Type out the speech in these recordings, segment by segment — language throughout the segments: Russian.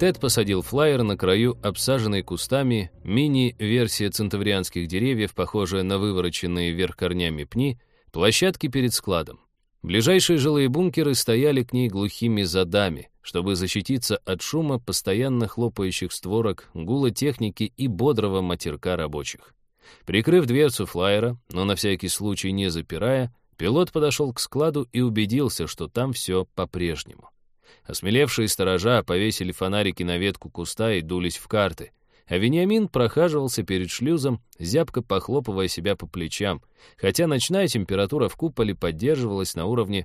Тед посадил флайер на краю обсаженной кустами мини-версия центаврианских деревьев, похожая на вывороченные вверх корнями пни, площадки перед складом. Ближайшие жилые бункеры стояли к ней глухими задами, чтобы защититься от шума постоянно хлопающих створок, гула техники и бодрого матерка рабочих. Прикрыв дверцу флайера, но на всякий случай не запирая, пилот подошел к складу и убедился, что там все по-прежнему. Осмелевшие сторожа повесили фонарики на ветку куста и дулись в карты, а Вениамин прохаживался перед шлюзом, зябко похлопывая себя по плечам, хотя ночная температура в куполе поддерживалась на уровне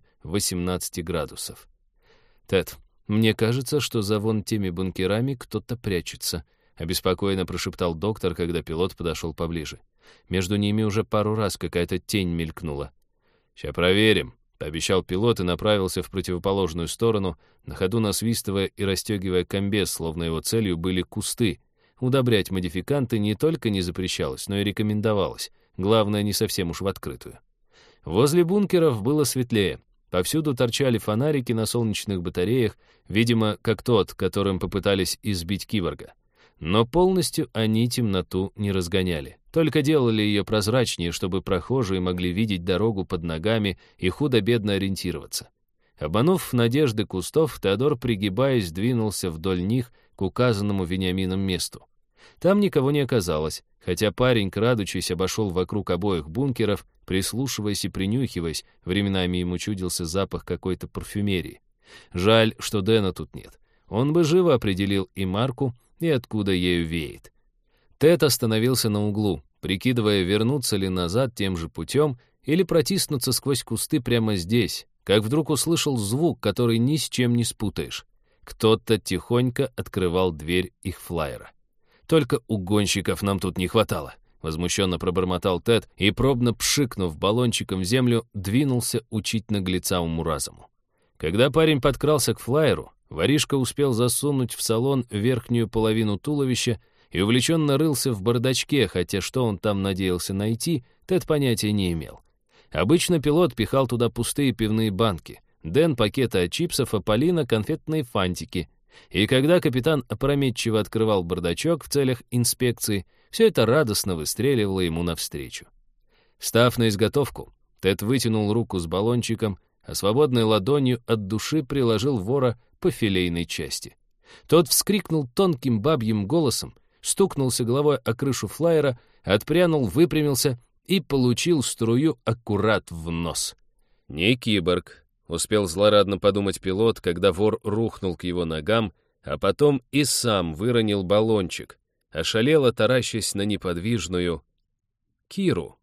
18 градусов. «Тед, мне кажется, что за вон теми бункерами кто-то прячется», обеспокоенно прошептал доктор, когда пилот подошел поближе. «Между ними уже пару раз какая-то тень мелькнула». «Ща проверим», — пообещал пилот и направился в противоположную сторону, на ходу насвистывая и расстегивая комбез, словно его целью были кусты. Удобрять модификанты не только не запрещалось, но и рекомендовалось. Главное, не совсем уж в открытую. Возле бункеров было светлее. Повсюду торчали фонарики на солнечных батареях, видимо, как тот, которым попытались избить киборга. Но полностью они темноту не разгоняли, только делали ее прозрачнее, чтобы прохожие могли видеть дорогу под ногами и худо-бедно ориентироваться. Обманув надежды кустов, Теодор, пригибаясь, двинулся вдоль них к указанному Вениамином месту. Там никого не оказалось, хотя парень, крадучись, обошел вокруг обоих бункеров, прислушиваясь и принюхиваясь, временами ему чудился запах какой-то парфюмерии. Жаль, что Дэна тут нет. Он бы живо определил и марку, и откуда ею веет. Тед остановился на углу, прикидывая, вернуться ли назад тем же путем или протиснуться сквозь кусты прямо здесь, как вдруг услышал звук, который ни с чем не спутаешь. Кто-то тихонько открывал дверь их флайера. «Только угонщиков нам тут не хватало», — возмущенно пробормотал Тед и, пробно пшикнув баллончиком в землю, двинулся учить наглеца уму-разуму. Когда парень подкрался к флайеру, воришка успел засунуть в салон верхнюю половину туловища и увлеченно рылся в бардачке, хотя что он там надеялся найти, Тед понятия не имел. Обычно пилот пихал туда пустые пивные банки, Дэн — пакеты от чипсов, а Полина — конфетные фантики. И когда капитан опрометчиво открывал бардачок в целях инспекции, все это радостно выстреливало ему навстречу. Встав на изготовку, Тед вытянул руку с баллончиком, а свободной ладонью от души приложил вора по филейной части. Тот вскрикнул тонким бабьим голосом, стукнулся головой о крышу флайера, отпрянул, выпрямился и получил струю аккурат в нос. «Не киборг», — успел злорадно подумать пилот, когда вор рухнул к его ногам, а потом и сам выронил баллончик, ошалело таращась на неподвижную Киру.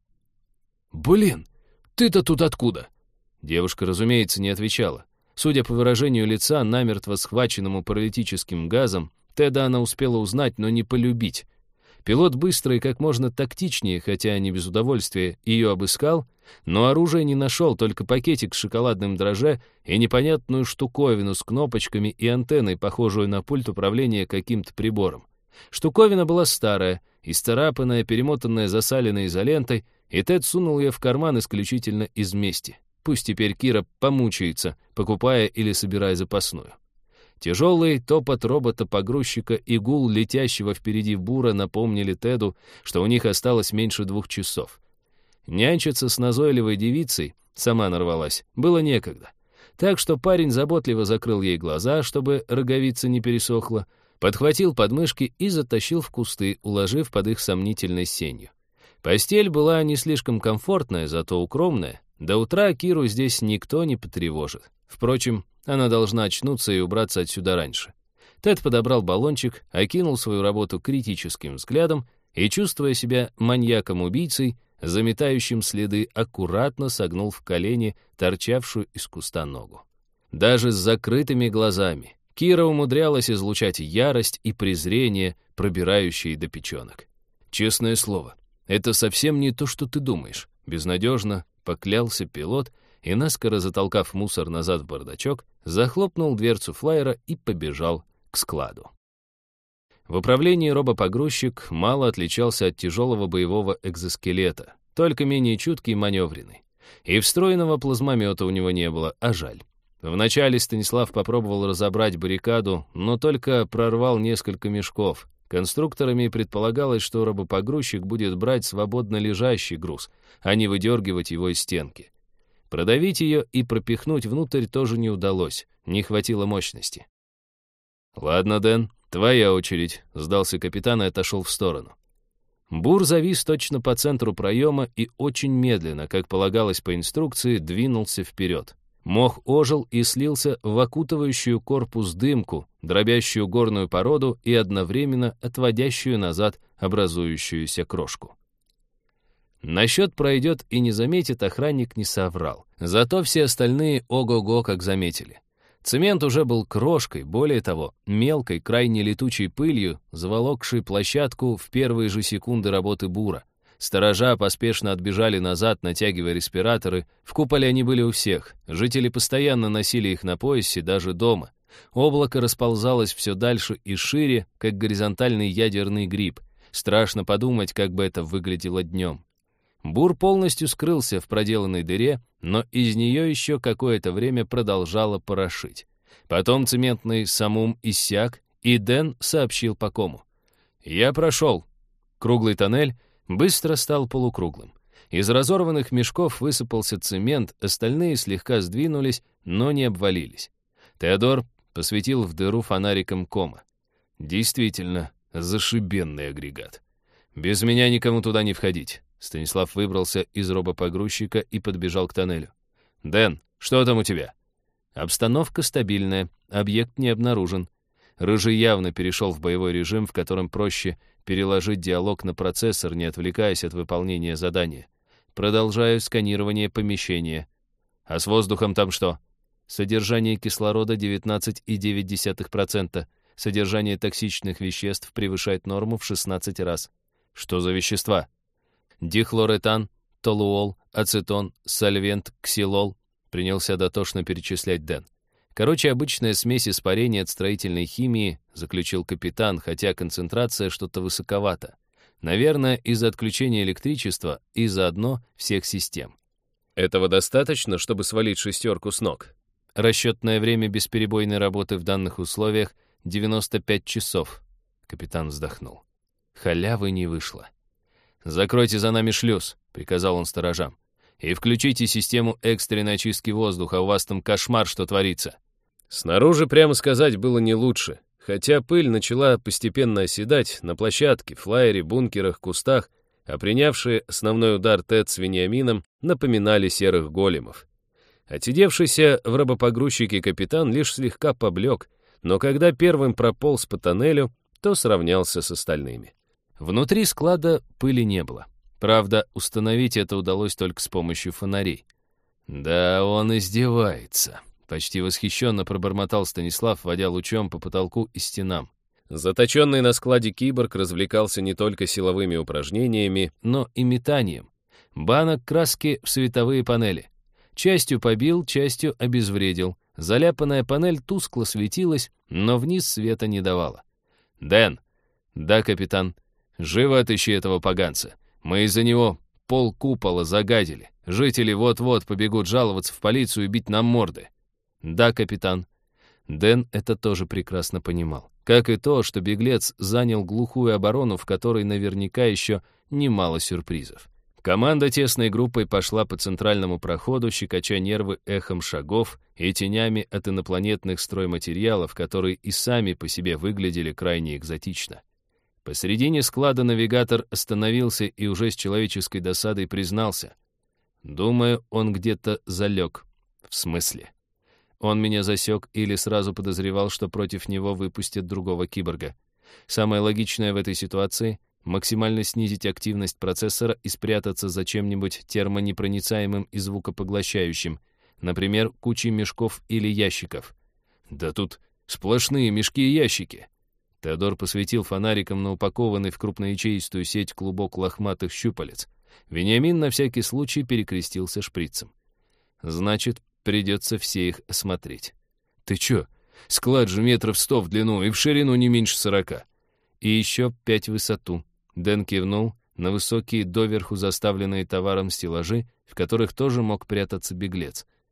«Блин, ты-то тут откуда?» Девушка, разумеется, не отвечала. Судя по выражению лица, намертво схваченному паралитическим газом, Теда она успела узнать, но не полюбить. Пилот быстро и как можно тактичнее, хотя не без удовольствия, ее обыскал, но оружия не нашел, только пакетик с шоколадным дрожжа и непонятную штуковину с кнопочками и антенной, похожую на пульт управления каким-то прибором. Штуковина была старая, исцарапанная, перемотанная засаленной изолентой, и Тед сунул ее в карман исключительно из мести. Пусть теперь Кира помучается, покупая или собирая запасную. Тяжелый топот робота-погрузчика и гул летящего впереди бура напомнили Теду, что у них осталось меньше 2 часов. Нянчиться с назойливой девицей, сама нарвалась, было некогда. Так что парень заботливо закрыл ей глаза, чтобы роговица не пересохла, подхватил подмышки и затащил в кусты, уложив под их сомнительной сенью. Постель была не слишком комфортная, зато укромная. До утра Киру здесь никто не потревожит. Впрочем, она должна очнуться и убраться отсюда раньше. Тед подобрал баллончик, окинул свою работу критическим взглядом и, чувствуя себя маньяком-убийцей, заметающим следы, аккуратно согнул в колени торчавшую из куста ногу. Даже с закрытыми глазами Кира умудрялась излучать ярость и презрение, пробирающие до печенок. «Честное слово, это совсем не то, что ты думаешь», — безнадежно поклялся пилот и, наскоро затолкав мусор назад в бардачок, захлопнул дверцу флайера и побежал к складу. В управлении робопогрузчик мало отличался от тяжелого боевого экзоскелета, только менее чуткий и маневренный. И встроенного плазмомета у него не было, а жаль. Вначале Станислав попробовал разобрать баррикаду, но только прорвал несколько мешков. Конструкторами предполагалось, что робопогрузчик будет брать свободно лежащий груз, а не выдергивать его из стенки. Продавить ее и пропихнуть внутрь тоже не удалось, не хватило мощности. «Ладно, Дэн, твоя очередь», — сдался капитан и отошел в сторону. Бур завис точно по центру проема и очень медленно, как полагалось по инструкции, двинулся вперед. Мох ожил и слился в окутывающую корпус дымку, дробящую горную породу и одновременно отводящую назад образующуюся крошку. Насчет пройдет и не заметит охранник не соврал. Зато все остальные ого-го как заметили. Цемент уже был крошкой, более того, мелкой, крайне летучей пылью, заволокшей площадку в первые же секунды работы бура. Сторожа поспешно отбежали назад, натягивая респираторы. В куполе они были у всех. Жители постоянно носили их на поясе, даже дома. Облако расползалось все дальше и шире, как горизонтальный ядерный гриб. Страшно подумать, как бы это выглядело днем. Бур полностью скрылся в проделанной дыре, но из нее еще какое-то время продолжало порошить. Потом цементный самум иссяк, и Дэн сообщил по кому. «Я прошел». Круглый тоннель быстро стал полукруглым. Из разорванных мешков высыпался цемент, остальные слегка сдвинулись, но не обвалились. Теодор посветил в дыру фонариком кома. Действительно, зашибенный агрегат. Без меня никому туда не входить. Станислав выбрался из робопогрузчика и подбежал к тоннелю. «Дэн, что там у тебя?» Обстановка стабильная, объект не обнаружен. Рыжий явно перешел в боевой режим, в котором проще переложить диалог на процессор, не отвлекаясь от выполнения задания. Продолжаю сканирование помещения. А с воздухом там что? Содержание кислорода 19,9%. Содержание токсичных веществ превышает норму в 16 раз. Что за вещества? Дихлоретан, толуол, ацетон, сольвент, ксилол. Принялся дотошно перечислять Дэн. Короче, обычная смесь испарений от строительной химии, заключил капитан, хотя концентрация что-то высоковата. Наверное, из-за отключения электричества и заодно всех систем. Этого достаточно, чтобы свалить шестерку с ног? Расчетное время бесперебойной работы в данных условиях 95 часов. Капитан вздохнул. Халявы не вышло. «Закройте за нами шлюз», — приказал он сторожам. «И включите систему экстренной очистки воздуха, у вас там кошмар, что творится». Снаружи, прямо сказать, было не лучше. Хотя пыль начала постепенно оседать на площадке, флайере, бункерах, кустах, а принявшие основной удар Тед с Вениамином напоминали серых големов. Отсидевшийся в робопогрузчике капитан лишь слегка поблек, но когда первым прополз по тоннелю, то сравнялся с остальными. Внутри склада пыли не было. Правда, установить это удалось только с помощью фонарей. «Да он издевается», — почти восхищенно пробормотал Станислав, водя лучом по потолку и стенам. Заточенный на складе киборг развлекался не только силовыми упражнениями, но и метанием. Банок краски в световые панели. Частью побил, частью обезвредил. Заляпанная панель тускло светилась, но вниз света не давала. «Дэн!» «Да, капитан. Живо отыщи этого поганца. Мы из-за него пол купола загадили. Жители вот-вот побегут жаловаться в полицию и бить нам морды». «Да, капитан». Дэн это тоже прекрасно понимал. Как и то, что беглец занял глухую оборону, в которой наверняка еще немало сюрпризов. Команда тесной группой пошла по центральному проходу, щекоча нервы эхом шагов и тенями от инопланетных стройматериалов, которые и сами по себе выглядели крайне экзотично. Посредине склада навигатор остановился и уже с человеческой досадой признался. «Думаю, он где-то залег». «В смысле?» Он меня засек или сразу подозревал, что против него выпустят другого киборга. Самое логичное в этой ситуации — максимально снизить активность процессора и спрятаться за чем-нибудь термонепроницаемым и звукопоглощающим, например, кучей мешков или ящиков. Да тут сплошные мешки и ящики. Теодор посветил фонариком на упакованный в крупноячеистую сеть клубок лохматых щупалец. Вениамин на всякий случай перекрестился шприцем. Значит, придется все их осмотреть. Ты чё? Склад же 100 метров в длину и в ширину не меньше 40. И еще 5 в высоту. Дэн кивнул на высокие доверху заставленные товаром стеллажи, в которых тоже мог прятаться беглец.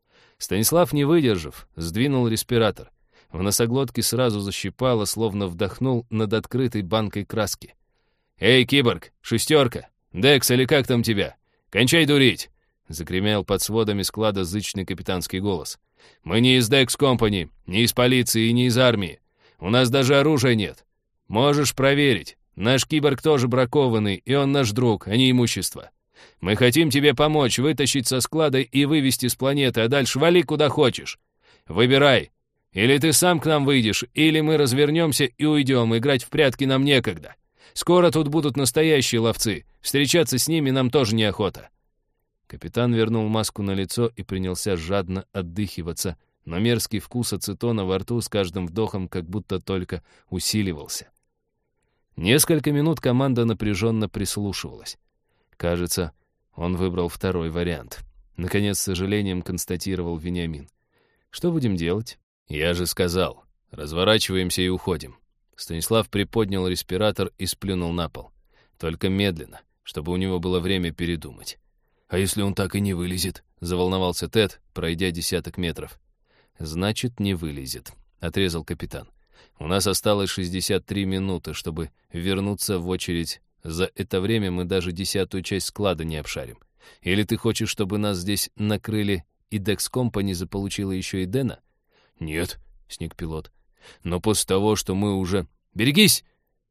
Станислав, не выдержав, сдвинул респиратор. В носоглотке сразу защипало, словно вдохнул над открытой банкой краски. «Эй, киборг, шестерка! Декс, или как там тебя? Кончай дурить!» — загремел под сводами склада зычный капитанский голос. «Мы не из Декс Компани, не из полиции и не из армии. У нас даже оружия нет. Можешь проверить. Наш киборг тоже бракованный, и он наш друг, а не имущество. Мы хотим тебе помочь вытащить со склада и вывести с планеты, а дальше вали куда хочешь. Выбирай. Или ты сам к нам выйдешь, или мы развернемся и уйдем, играть в прятки нам некогда. Скоро тут будут настоящие ловцы. Встречаться с ними нам тоже неохота». Капитан вернул маску на лицо и принялся жадно отдыхиваться, но мерзкий вкус ацетона во рту с каждым вдохом как будто только усиливался. Несколько минут команда напряженно прислушивалась. Кажется, он выбрал второй вариант. Наконец, с сожалением констатировал Вениамин. «Что будем делать?» «Я же сказал, разворачиваемся и уходим». Станислав приподнял респиратор и сплюнул на пол. Только медленно, чтобы у него было время передумать. «А если он так и не вылезет?» — заволновался Тед, пройдя 10 метров. «Значит, не вылезет», — отрезал капитан. «У нас осталось 63 минуты, чтобы вернуться в очередь. За это время мы даже 10-ю часть склада не обшарим. Или ты хочешь, чтобы нас здесь накрыли, и Декс Компани заполучила еще и Дэна?» «Нет», — сник пилот. «Но после того, что мы уже...» «Берегись!»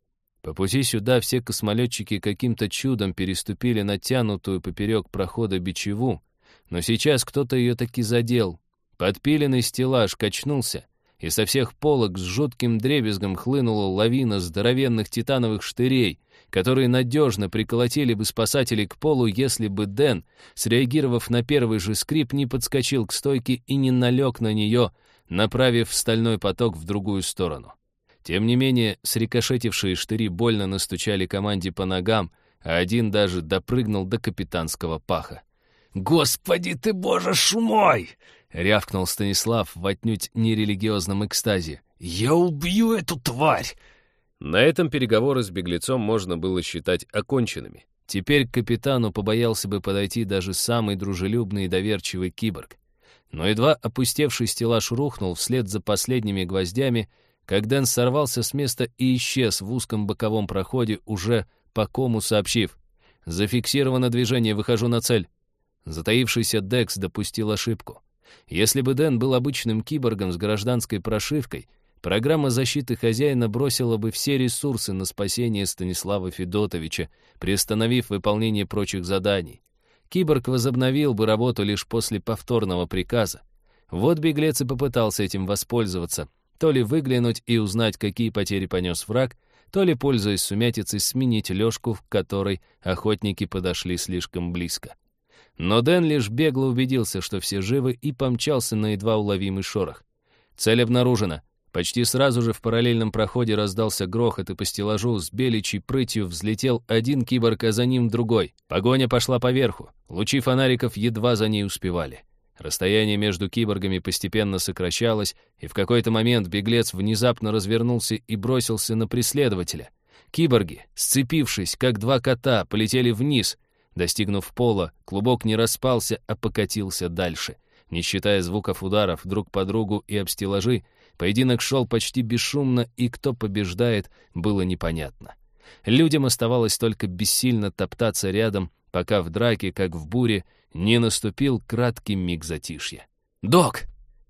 По пути сюда все космолетчики каким-то чудом переступили натянутую поперек прохода бичеву, но сейчас кто-то ее таки задел. Подпиленный стеллаж качнулся, и со всех полок с жутким дребезгом хлынула лавина здоровенных титановых штырей, которые надежно приколотили бы спасателей к полу, если бы Дэн, среагировав на первый же скрип, не подскочил к стойке и не налег на нее, направив стальной поток в другую сторону. Тем не менее, срикошетившие штыри больно настучали команде по ногам, а один даже допрыгнул до капитанского паха. «Господи ты, боже ж мой!» — рявкнул Станислав в отнюдь нерелигиозном экстазе. «Я убью эту тварь!» На этом переговоры с беглецом можно было считать оконченными. Теперь к капитану побоялся бы подойти даже самый дружелюбный и доверчивый киборг. Но едва опустевший стеллаж рухнул вслед за последними гвоздями, как Дэн сорвался с места и исчез в узком боковом проходе, уже по кому сообщив: «Зафиксировано движение, выхожу на цель». Затаившийся Декс допустил ошибку. Если бы Дэн был обычным киборгом с гражданской прошивкой, программа защиты хозяина бросила бы все ресурсы на спасение Станислава Федотовича, приостановив выполнение прочих заданий. Киборг возобновил бы работу лишь после повторного приказа. Вот беглец и попытался этим воспользоваться, то ли выглянуть и узнать, какие потери понес враг, то ли, пользуясь сумятицей, сменить лёжку, в которой охотники подошли слишком близко. Но Дэн лишь бегло убедился, что все живы, и помчался на едва уловимый шорох. Цель обнаружена. Почти сразу же в параллельном проходе раздался грохот, и по стеллажу с беличьей прытью взлетел один киборг, а за ним другой. Погоня пошла поверху. Лучи фонариков едва за ней успевали. Расстояние между киборгами постепенно сокращалось, и в какой-то момент беглец внезапно развернулся и бросился на преследователя. Киборги, сцепившись, как два кота, полетели вниз. Достигнув пола, клубок не распался, а покатился дальше. Не считая звуков ударов друг по другу и об стеллажи, поединок шел почти бесшумно, и кто побеждает, было непонятно. Людям оставалось только бессильно топтаться рядом, пока в драке, как в буре, не наступил краткий миг затишья. «Док!»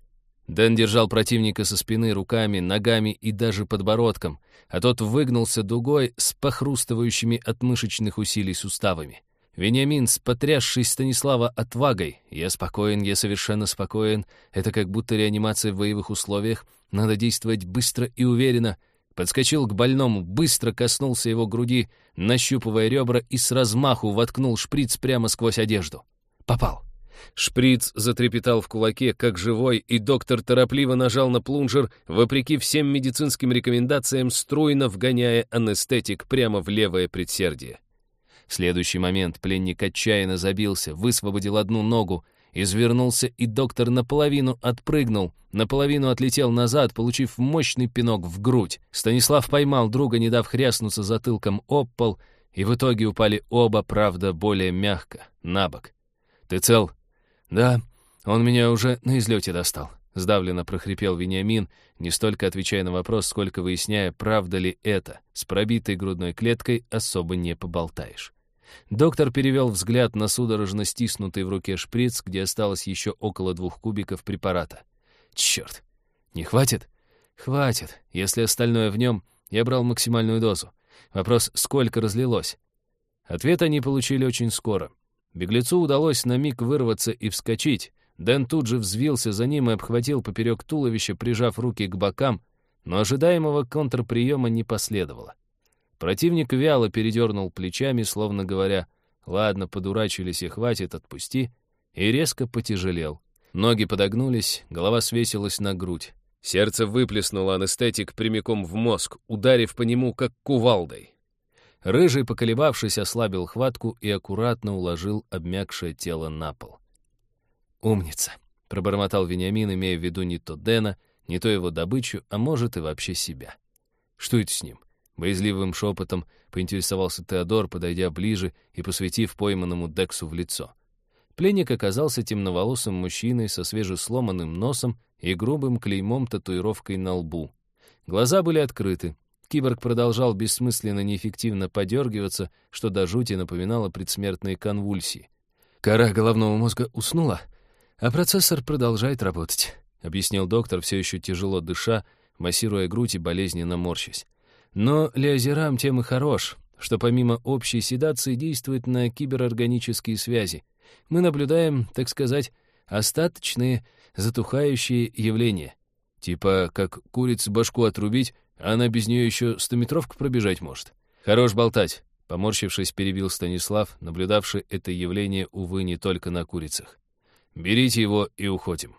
Дэн держал противника со спины руками, ногами и даже подбородком, а тот выгнулся дугой с похрустывающими от мышечных усилий суставами. Вениамин, потрясший Станислава отвагой: «Я спокоен, я совершенно спокоен, это как будто реанимация в боевых условиях, надо действовать быстро и уверенно», подскочил к больному, быстро коснулся его груди, нащупывая ребра, и с размаху воткнул шприц прямо сквозь одежду. Попал. Шприц затрепетал в кулаке, как живой, и доктор торопливо нажал на плунжер, вопреки всем медицинским рекомендациям, струйно вгоняя анестетик прямо в левое предсердие. В следующий момент пленник отчаянно забился, высвободил одну ногу, извернулся, и доктор наполовину отпрыгнул, наполовину отлетел назад, получив мощный пинок в грудь. Станислав поймал друга, не дав хряснуться затылком об пол, и в итоге упали оба, правда, более мягко, на бок. «Ты цел?» «Да. Он меня уже на излете достал», — сдавленно прохрипел Вениамин, не столько отвечая на вопрос, сколько выясняя, правда ли это. С пробитой грудной клеткой особо не поболтаешь. Доктор перевел взгляд на судорожно стиснутый в руке шприц, где осталось еще около 2 кубиков препарата. «Черт! Не хватит?» «Хватит. Если остальное в нем, я брал максимальную дозу. Вопрос, сколько разлилось?» Ответ они получили очень скоро. Беглецу удалось на миг вырваться и вскочить. Дэн тут же взвился за ним и обхватил поперек туловища, прижав руки к бокам, но ожидаемого контрприема не последовало. Противник вяло передернул плечами, словно говоря: «Ладно, подурачились и хватит, отпусти», и резко потяжелел. Ноги подогнулись, голова свесилась на грудь. Сердце выплеснуло анестетик прямиком в мозг, ударив по нему, как кувалдой. Рыжий, поколебавшись, ослабил хватку и аккуратно уложил обмякшее тело на пол. «Умница», — пробормотал Вениамин, имея в виду не то Дэна, не то его добычу, а может и вообще себя. «Что это с ним?» — боязливым шепотом поинтересовался Теодор, подойдя ближе и посветив пойманному Дексу в лицо. Пленник оказался темноволосым мужчиной со свежесломанным носом и грубым клеймом-татуировкой на лбу. Глаза были открыты. Киборг продолжал бессмысленно неэффективно подергиваться, что до жути напоминало предсмертные конвульсии. «Кора головного мозга уснула, а процессор продолжает работать», — объяснил доктор, все еще тяжело дыша, массируя грудь и болезненно морщась. «Но лиозерам тем и хорош, что помимо общей седации действует на киберорганические связи. Мы наблюдаем, так сказать, остаточные затухающие явления. Типа как курице башку отрубить, а она без нее еще 100-метровку пробежать может. Хорош болтать», — поморщившись, перебил Станислав, наблюдавший это явление, увы, не только на курицах. «Берите его и уходим».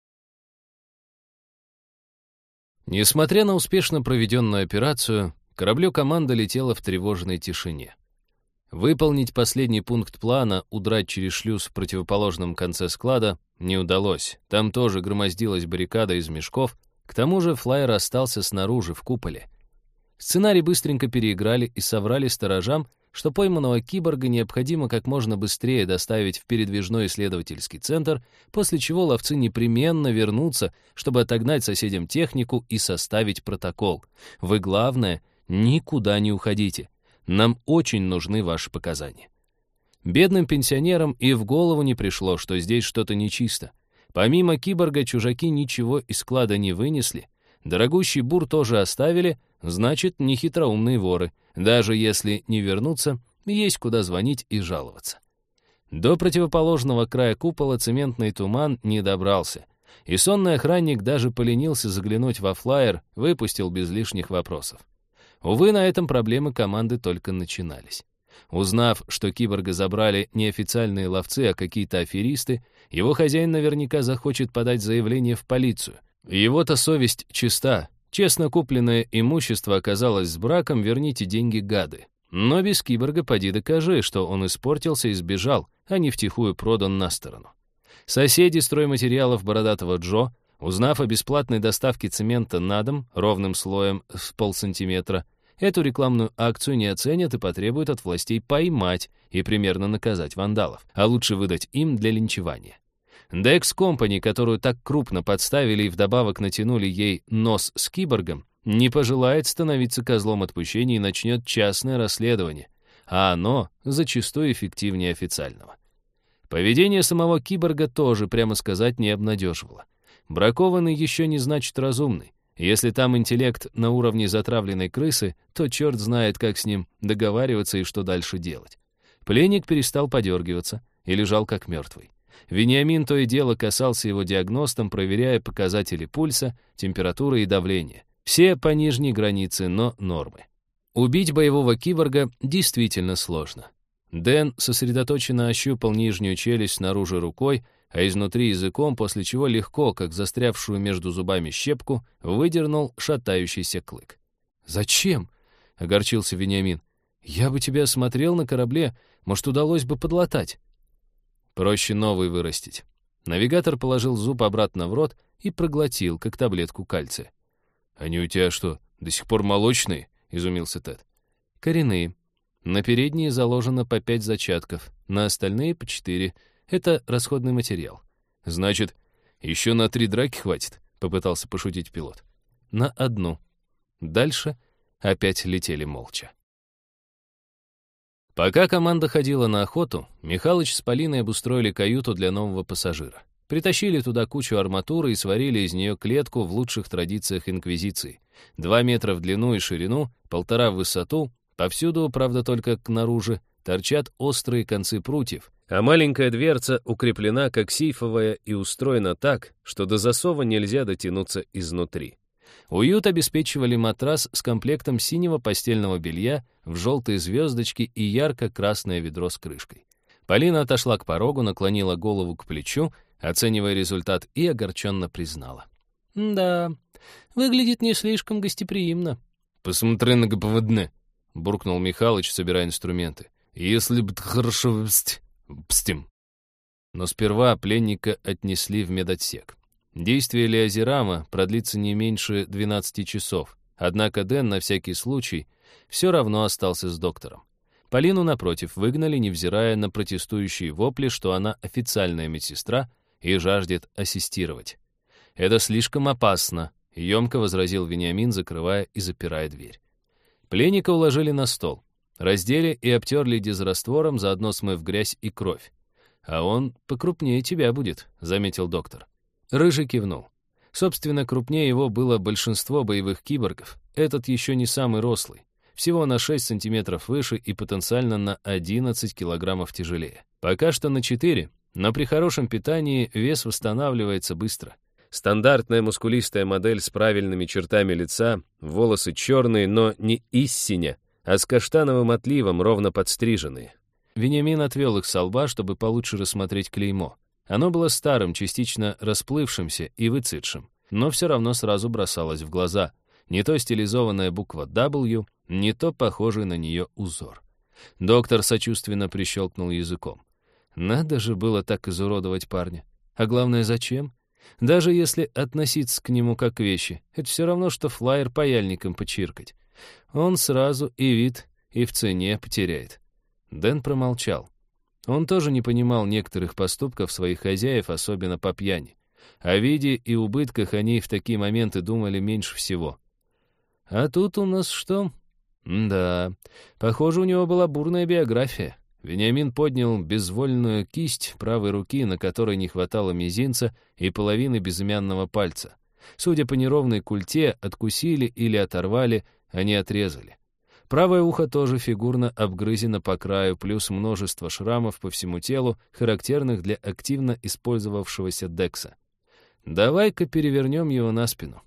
Несмотря на успешно проведенную операцию, кораблю команда летела в тревожной тишине. Выполнить последний пункт плана, удрать через шлюз в противоположном конце склада, не удалось. Там тоже громоздилась баррикада из мешков, к тому же флайер остался снаружи, в куполе. Сценарий быстренько переиграли и соврали сторожам, что пойманного киборга необходимо как можно быстрее доставить в передвижной исследовательский центр, после чего ловцы непременно вернутся, чтобы отогнать соседям технику и составить протокол. Вы, главное, никуда не уходите. Нам очень нужны ваши показания. Бедным пенсионерам и в голову не пришло, что здесь что-то нечисто. Помимо киборга, чужаки ничего из склада не вынесли. Дорогущий бур тоже оставили, значит, не хитроумные воры. Даже если не вернутся, есть куда звонить и жаловаться. До противоположного края купола цементный туман не добрался, и сонный охранник даже поленился заглянуть во флайер, выпустил без лишних вопросов. Увы, на этом проблемы команды только начинались. Узнав, что киборга забрали не официальные ловцы, а какие-то аферисты, его хозяин наверняка захочет подать заявление в полицию. Его-то совесть чиста. Честно купленное имущество оказалось с браком, верните деньги, гады. Но без киборга поди докажи, что он испортился и сбежал, а не втихую продан на сторону. Соседи стройматериалов бородатого Джо, узнав о бесплатной доставке цемента на дом ровным слоем в 0,5 сантиметра, эту рекламную акцию не оценят и потребуют от властей поймать и примерно наказать вандалов, а лучше выдать им для линчевания. Dex Company, которую так крупно подставили и вдобавок натянули ей нос с киборгом, не пожелает становиться козлом отпущения и начнет частное расследование, а оно зачастую эффективнее официального. Поведение самого киборга тоже, прямо сказать, не обнадеживало. Бракованный еще не значит разумный. Если там интеллект на уровне затравленной крысы, то черт знает, как с ним договариваться и что дальше делать. Пленник перестал подергиваться и лежал как мертвый. Вениамин то и дело касался его диагностом, проверяя показатели пульса, температуры и давления. Все по нижней границе, но нормы. Убить боевого киборга действительно сложно. Дэн сосредоточенно ощупал нижнюю челюсть снаружи рукой, а изнутри языком, после чего легко, как застрявшую между зубами щепку, выдернул шатающийся клык. «Зачем?» — огорчился Вениамин. «Я бы тебя осмотрел на корабле, может, удалось бы подлатать». «Проще новый вырастить». Навигатор положил зуб обратно в рот и проглотил, как таблетку кальция. «Они у тебя что, до сих пор молочные?» — изумился Тед. «Коренные. На передние заложено по 5 зачатков, на остальные по 4. Это расходный материал. «Значит, еще на 3 драки хватит?» — попытался пошутить пилот. «На 1». Дальше опять летели молча. Пока команда ходила на охоту, Михалыч с Полиной обустроили каюту для нового пассажира. Притащили туда кучу арматуры и сварили из нее клетку в лучших традициях инквизиции. 2 метра в длину и ширину, 1,5 в высоту, повсюду, правда только кнаружи, торчат острые концы прутьев, а маленькая дверца укреплена как сейфовая и устроена так, что до засова нельзя дотянуться изнутри. Уют обеспечивали матрас с комплектом синего постельного белья в желтые звездочки и ярко-красное ведро с крышкой. Полина отошла к порогу, наклонила голову к плечу, оценивая результат, и огорченно признала. «Да, выглядит не слишком гостеприимно». «Посмотри на ГПВД», — буркнул Михалыч, собирая инструменты. «Если бы ты хорошо пстим». Но сперва пленника отнесли в медотсек. Действие лиазирама продлится не меньше 12 часов, однако Дэн на всякий случай все равно остался с доктором. Полину, напротив, выгнали, невзирая на протестующие вопли, что она официальная медсестра и жаждет ассистировать. «Это слишком опасно», — емко возразил Вениамин, закрывая и запирая дверь. Пленника уложили на стол, раздели и обтерли дезраствором, заодно смыв грязь и кровь. «А он покрупнее тебя будет», — заметил доктор. Рыжий кивнул. Собственно, крупнее его было большинство боевых киборгов. Этот еще не самый рослый. Всего на 6 сантиметров выше и потенциально на 11 килограммов тяжелее. Пока что на 4, но при хорошем питании вес восстанавливается быстро. Стандартная мускулистая модель с правильными чертами лица, волосы черные, но не иссиня, а с каштановым отливом, ровно подстриженные. Вениамин отвел их со лба, чтобы получше рассмотреть клеймо. Оно было старым, частично расплывшимся и выцветшим, но все равно сразу бросалось в глаза. Не то стилизованная буква W, не то похожий на нее узор. Доктор сочувственно прищелкнул языком. Надо же было так изуродовать парня. А главное, зачем? Даже если относиться к нему как к вещи, это все равно, что флаер паяльником почиркать. Он сразу и вид, и в цене потеряет. Дэн промолчал. Он тоже не понимал некоторых поступков своих хозяев, особенно по пьяни. О виде и убытках они в такие моменты думали меньше всего. А тут у нас что? Да, похоже, у него была бурная биография. Вениамин поднял безвольную кисть правой руки, на которой не хватало мизинца и половины безымянного пальца. Судя по неровной культе, откусили или оторвали, а не отрезали. Правое ухо тоже фигурно обгрызено по краю, плюс множество шрамов по всему телу, характерных для активно использовавшегося Декса. Давай-ка перевернем его на спину.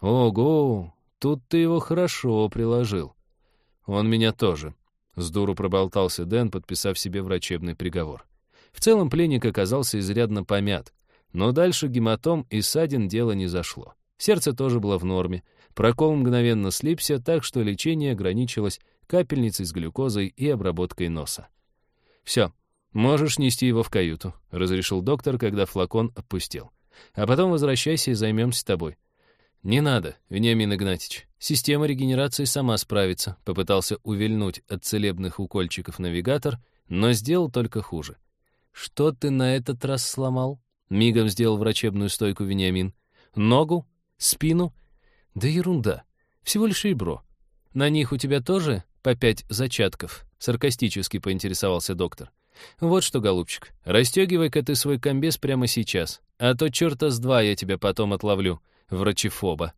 Ого, тут ты его хорошо приложил. Он меня тоже. Сдуру проболтался Дэн, подписав себе врачебный приговор. В целом пленник оказался изрядно помят, но дальше гематом и ссадин дело не зашло. Сердце тоже было в норме. Прокол мгновенно слипся, так что лечение ограничилось капельницей с глюкозой и обработкой носа. «Все, можешь нести его в каюту», — разрешил доктор, когда флакон опустел. «А потом возвращайся и займемся тобой». «Не надо, Вениамин Игнатьич. Система регенерации сама справится», — попытался увильнуть от целебных укольчиков навигатор, но сделал только хуже. «Что ты на этот раз сломал?» — мигом сделал врачебную стойку Вениамин. «Ногу? Спину?» «Да ерунда. Всего лишь ребро. На них у тебя тоже по 5 зачатков?» — саркастически поинтересовался доктор. «Вот что, голубчик, расстегивай-ка ты свой комбез прямо сейчас, а то черта с два я тебя потом отловлю, врачефоба».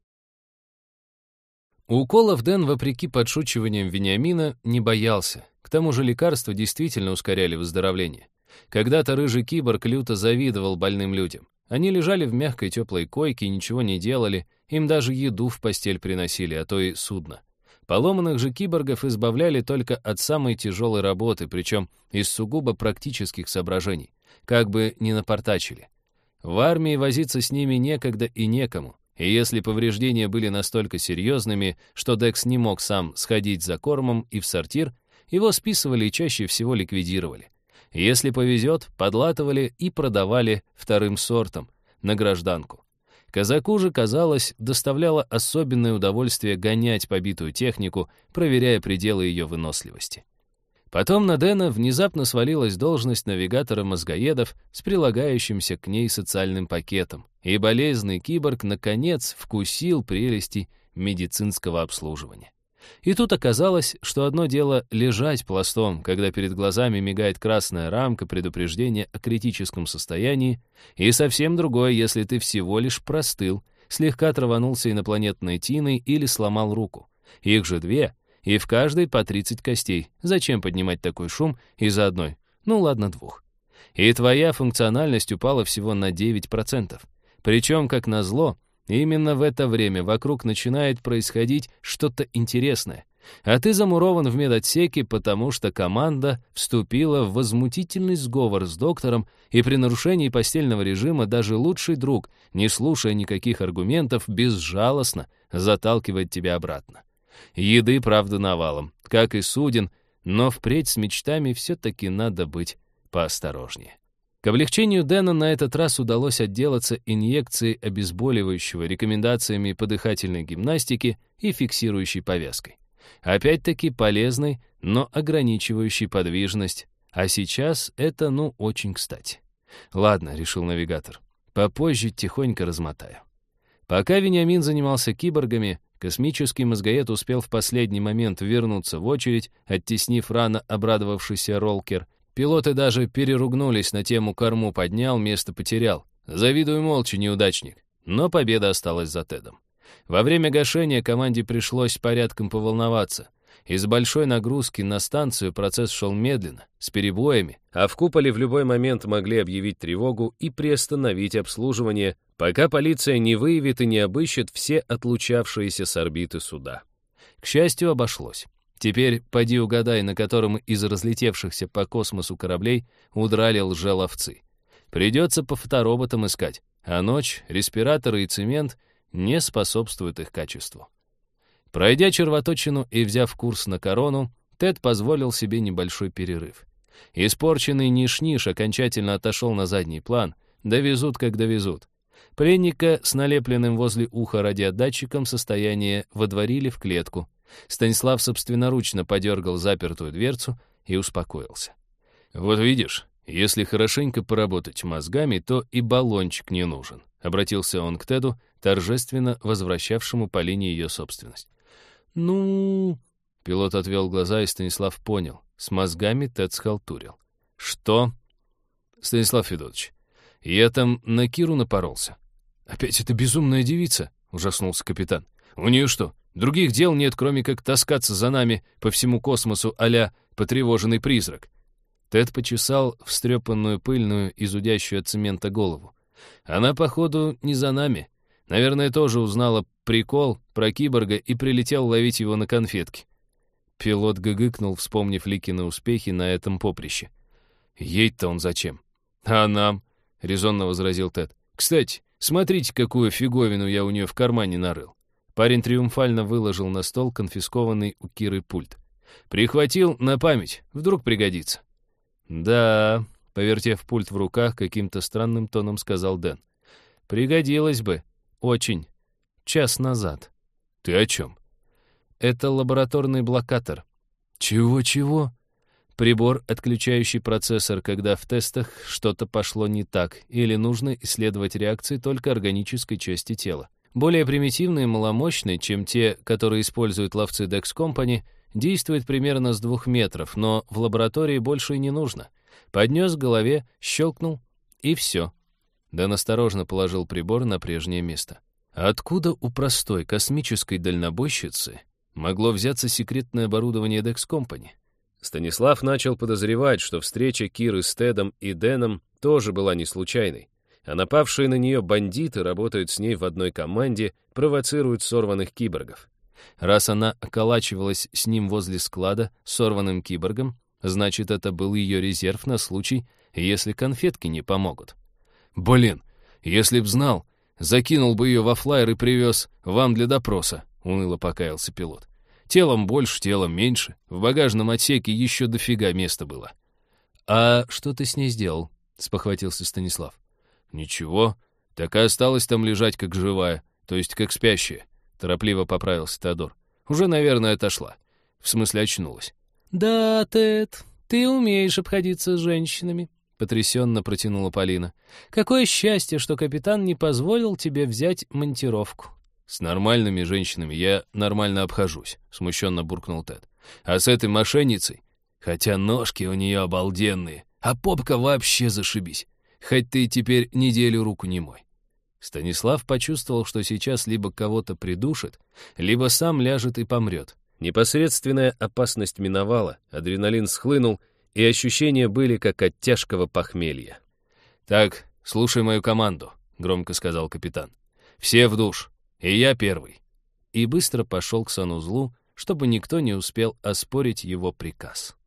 Уколов Дэн, вопреки подшучиваниям Вениамина, не боялся. К тому же лекарства действительно ускоряли выздоровление. Когда-то рыжий киборг люто завидовал больным людям. Они лежали в мягкой теплой койке и ничего не делали, им даже еду в постель приносили, а то и судно. Поломанных же киборгов избавляли только от самой тяжелой работы, причем из сугубо практических соображений, как бы ни напортачили. В армии возиться с ними некогда и некому, и если повреждения были настолько серьезными, что Декс не мог сам сходить за кормом и в сортир, его списывали и чаще всего ликвидировали. Если повезет, подлатывали и продавали вторым сортом, на гражданку. Казаку же, казалось, доставляло особенное удовольствие гонять побитую технику, проверяя пределы ее выносливости. Потом на Дэна внезапно свалилась должность навигатора мозгоедов с прилагающимся к ней социальным пакетом, и болезненный киборг, наконец, вкусил прелести медицинского обслуживания. И тут оказалось, что одно дело лежать пластом, когда перед глазами мигает красная рамка предупреждения о критическом состоянии, и совсем другое, если ты всего лишь простыл, слегка траванулся инопланетной тиной или сломал руку. Их же две, и в каждой по 30 костей. Зачем поднимать такой шум из-за одной? Ну ладно, 2. И твоя функциональность упала всего на 9%. Причем, как назло, именно в это время вокруг начинает происходить что-то интересное. А ты замурован в медотсеке, потому что команда вступила в возмутительный сговор с доктором, и при нарушении постельного режима даже лучший друг, не слушая никаких аргументов, безжалостно заталкивает тебя обратно. Еды, правда, навалом, как и суден, но впредь с мечтами все-таки надо быть поосторожнее. К облегчению Дэна на этот раз удалось отделаться инъекцией обезболивающего, рекомендациями по дыхательной гимнастике и фиксирующей повязкой. Опять-таки полезной, но ограничивающей подвижность. А сейчас это, очень кстати. Ладно, решил навигатор, попозже тихонько размотаю. Пока Вениамин занимался киборгами, космический мозгоед успел в последний момент вернуться в очередь, оттеснив рано обрадовавшийся ролкер. Пилоты даже переругнулись на тему «корму поднял, место потерял». Завидую молча, неудачник. Но победа осталась за Тедом. Во время гашения команде пришлось порядком поволноваться. Из большой нагрузки на станцию процесс шел медленно, с перебоями, а в куполе в любой момент могли объявить тревогу и приостановить обслуживание, пока полиция не выявит и не обыщет все отлучавшиеся с орбиты суда. К счастью, обошлось. Теперь поди угадай, на котором из разлетевшихся по космосу кораблей удрали лжеловцы. Придется по фотороботам искать, а ночь, респираторы и цемент не способствуют их качеству. Пройдя червоточину и взяв курс на Корону, Тед позволил себе небольшой перерыв. Испорченный ниш-ниш окончательно отошел на задний план. Довезут, как довезут. Пленника с налепленным возле уха радиодатчиком состояние водворили в клетку. Станислав собственноручно подергал запертую дверцу и успокоился. «Вот видишь, если хорошенько поработать мозгами, то и баллончик не нужен», — обратился он к Теду, торжественно возвращавшему Полине ее собственность. «Ну...» — пилот отвел глаза, и Станислав понял. С мозгами Тед схалтурил. «Что?» «Станислав Федотович, я там на Киру напоролся». «Опять эта безумная девица?» — ужаснулся капитан. «У нее что, других дел нет, кроме как таскаться за нами по всему космосу а-ля потревоженный призрак?» Тед почесал встрепанную, пыльную и зудящую от цемента голову. «Она, походу, не за нами. Наверное, тоже узнала прикол про киборга и прилетел ловить его на конфетки». Пилот гыгыкнул, вспомнив Ликины успехи на этом поприще. «Ей-то он зачем?» «А нам?» — резонно возразил Тед. «Кстати, смотрите, какую фиговину я у нее в кармане нарыл». Парень триумфально выложил на стол конфискованный у Киры пульт. «Прихватил на память, вдруг пригодится». «Да», — повертев пульт в руках, каким-то странным тоном сказал Дэн. «Пригодилось бы. Очень. Час назад». «Ты о чем?» «Это лабораторный блокатор». «Чего-чего?» «Прибор, отключающий процессор, когда в тестах что-то пошло не так, или нужно исследовать реакции только органической части тела. Более примитивный и маломощный, чем те, которые используют ловцы Dex Company, действует примерно с 2 метров, но в лаборатории больше и не нужно. Поднес к голове, щелкнул, и все». Дэн осторожно положил прибор на прежнее место. Откуда у простой космической дальнобойщицы могло взяться секретное оборудование Dex Company? Станислав начал подозревать, что встреча Киры с Тедом и Дэном тоже была не случайной, а напавшие на нее бандиты работают с ней в одной команде, провоцируют сорванных киборгов. Раз она околачивалась с ним возле склада с сорванным киборгом, значит, это был ее резерв на случай, если конфетки не помогут. «Блин, если б знал, закинул бы ее во флайер и привез вам для допроса», — уныло покаялся пилот. «Телом больше, телом меньше. В багажном отсеке еще дофига места было». «А что ты с ней сделал?» — спохватился Станислав. «Ничего, так и осталась там лежать как живая, то есть как спящая», — торопливо поправился Теодор. «Уже, наверное, отошла. В смысле, очнулась. «Да, Тед, ты умеешь обходиться с женщинами», — потрясенно протянула Полина. «Какое счастье, что капитан не позволил тебе взять монтировку». «С нормальными женщинами я нормально обхожусь», — смущенно буркнул Тед. «А с этой мошенницей? Хотя ножки у нее обалденные, а попка вообще зашибись. Хоть ты теперь неделю руку не мой». Станислав почувствовал, что сейчас либо кого-то придушит, либо сам ляжет и помрет. Непосредственная опасность миновала, адреналин схлынул, и ощущения были как от тяжкого похмелья. «Так, слушай мою команду», — громко сказал капитан. «Все в душ, и я первый». И быстро пошел к санузлу, чтобы никто не успел оспорить его приказ.